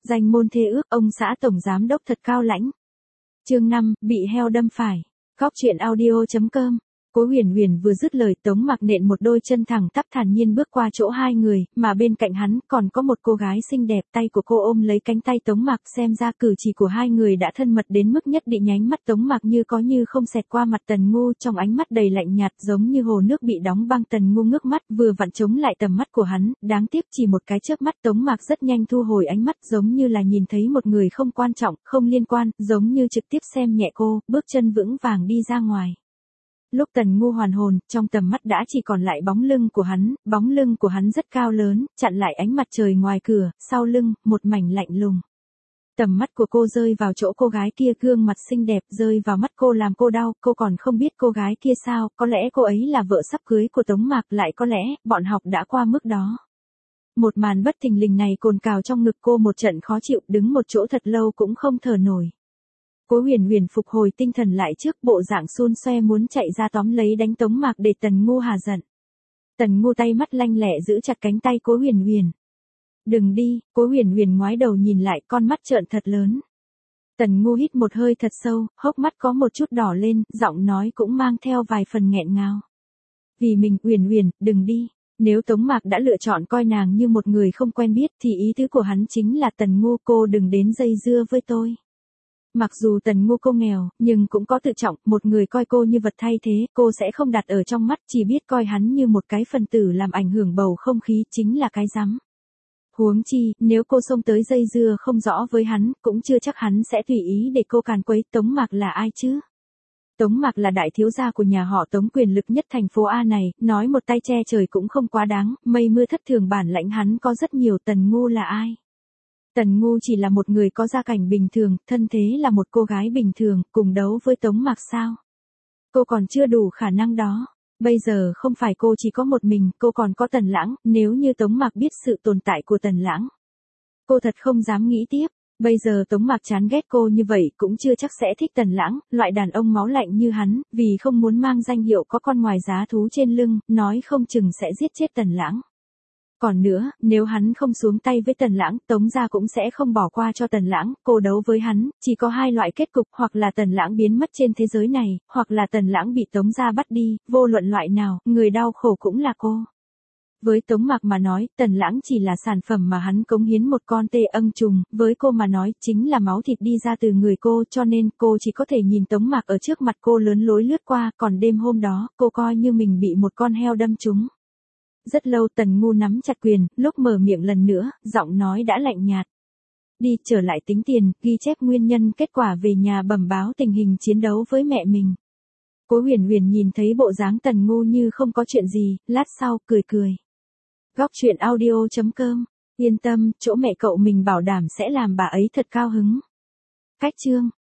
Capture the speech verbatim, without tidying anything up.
danh môn thê ước, ông xã tổng giám đốc thật cao lãnh. Chương năm, bị heo đâm phải. Góc truyện audio chấm com. Cố Huyền Huyền vừa dứt lời, Tống Mạc nện một đôi chân thẳng tắp thản nhiên bước qua chỗ hai người, mà bên cạnh hắn còn có một cô gái xinh đẹp, tay của cô ôm lấy cánh tay Tống Mạc, xem ra cử chỉ của hai người đã thân mật đến mức nhất định. Nhánh mắt Tống Mạc như có như không xẹt qua mặt Tần Ngu, trong ánh mắt đầy lạnh nhạt giống như hồ nước bị đóng băng. Tần Ngu ngước mắt, vừa vặn chống lại tầm mắt của hắn, đáng tiếc chỉ một cái chớp mắt Tống Mạc rất nhanh thu hồi ánh mắt, giống như là nhìn thấy một người không quan trọng, không liên quan, giống như trực tiếp xem nhẹ cô, bước chân vững vàng đi ra ngoài. Lúc Tần Ngu hoàn hồn, trong tầm mắt đã chỉ còn lại bóng lưng của hắn, bóng lưng của hắn rất cao lớn, chặn lại ánh mặt trời ngoài cửa, sau lưng, một mảnh lạnh lùng. Tầm mắt của cô rơi vào chỗ cô gái kia, gương mặt xinh đẹp rơi vào mắt cô làm cô đau, cô còn không biết cô gái kia sao, có lẽ cô ấy là vợ sắp cưới của Tống Mạc, lại có lẽ, bọn học đã qua mức đó. Một màn bất thình lình này cồn cào trong ngực cô một trận khó chịu, đứng một chỗ thật lâu cũng không thở nổi. Cố Huyền Huyền phục hồi tinh thần lại trước, bộ dạng xun xoe muốn chạy ra tóm lấy đánh Tống Mạc để Tần Ngu hà giận. Tần Ngu tay mắt lanh lẹ giữ chặt cánh tay Cố Huyền Huyền. Đừng đi, Cố Huyền Huyền ngoái đầu nhìn lại, con mắt trợn thật lớn. Tần Ngu hít một hơi thật sâu, hốc mắt có một chút đỏ lên, giọng nói cũng mang theo vài phần nghẹn ngào. Vì mình, Huyền Huyền, đừng đi. Nếu Tống Mạc đã lựa chọn coi nàng như một người không quen biết thì ý tứ của hắn chính là Tần Ngu, cô đừng đến dây dưa với tôi. Mặc dù Tần Ngu cô nghèo, nhưng cũng có tự trọng, một người coi cô như vật thay thế, cô sẽ không đặt ở trong mắt, chỉ biết coi hắn như một cái phần tử làm ảnh hưởng bầu không khí, chính là cái rắm. Huống chi, nếu cô xông tới dây dưa không rõ với hắn, cũng chưa chắc hắn sẽ tùy ý để cô càn quấy. Tống Mạc là ai chứ? Tống Mạc là đại thiếu gia của nhà họ Tống quyền lực nhất thành phố A này, nói một tay che trời cũng không quá đáng, mây mưa thất thường bản lãnh hắn có rất nhiều. Tần Ngu là ai? Tần Ngu chỉ là một người có gia cảnh bình thường, thân thế là một cô gái bình thường, cùng đấu với Tống Mạc sao? Cô còn chưa đủ khả năng đó. Bây giờ không phải cô chỉ có một mình, cô còn có Tần Lãng, nếu như Tống Mạc biết sự tồn tại của Tần Lãng. Cô thật không dám nghĩ tiếp, bây giờ Tống Mạc chán ghét cô như vậy cũng chưa chắc sẽ thích Tần Lãng, loại đàn ông máu lạnh như hắn, vì không muốn mang danh hiệu có con ngoài giá thú trên lưng, nói không chừng sẽ giết chết Tần Lãng. Còn nữa, nếu hắn không xuống tay với Tần Lãng, Tống gia cũng sẽ không bỏ qua cho Tần Lãng, cô đấu với hắn, chỉ có hai loại kết cục, hoặc là Tần Lãng biến mất trên thế giới này, hoặc là Tần Lãng bị Tống gia bắt đi, vô luận loại nào, người đau khổ cũng là cô. Với Tống Mạc mà nói, Tần Lãng chỉ là sản phẩm mà hắn cống hiến một con tê ưng trùng, với cô mà nói, chính là máu thịt đi ra từ người cô, cho nên cô chỉ có thể nhìn Tống Mạc ở trước mặt cô lớn lối lướt qua, còn đêm hôm đó, cô coi như mình bị một con heo đâm trúng. Rất lâu Tần Ngu nắm chặt quyền, lúc mở miệng lần nữa, giọng nói đã lạnh nhạt. Đi, trở lại tính tiền, ghi chép nguyên nhân, kết quả về nhà bẩm báo tình hình chiến đấu với mẹ mình. Cố Huyền Huyền nhìn thấy bộ dáng Tần Ngu như không có chuyện gì, lát sau, cười cười. Góc truyện audio chấm com, yên tâm, chỗ mẹ cậu mình bảo đảm sẽ làm bà ấy thật cao hứng. Cách chương.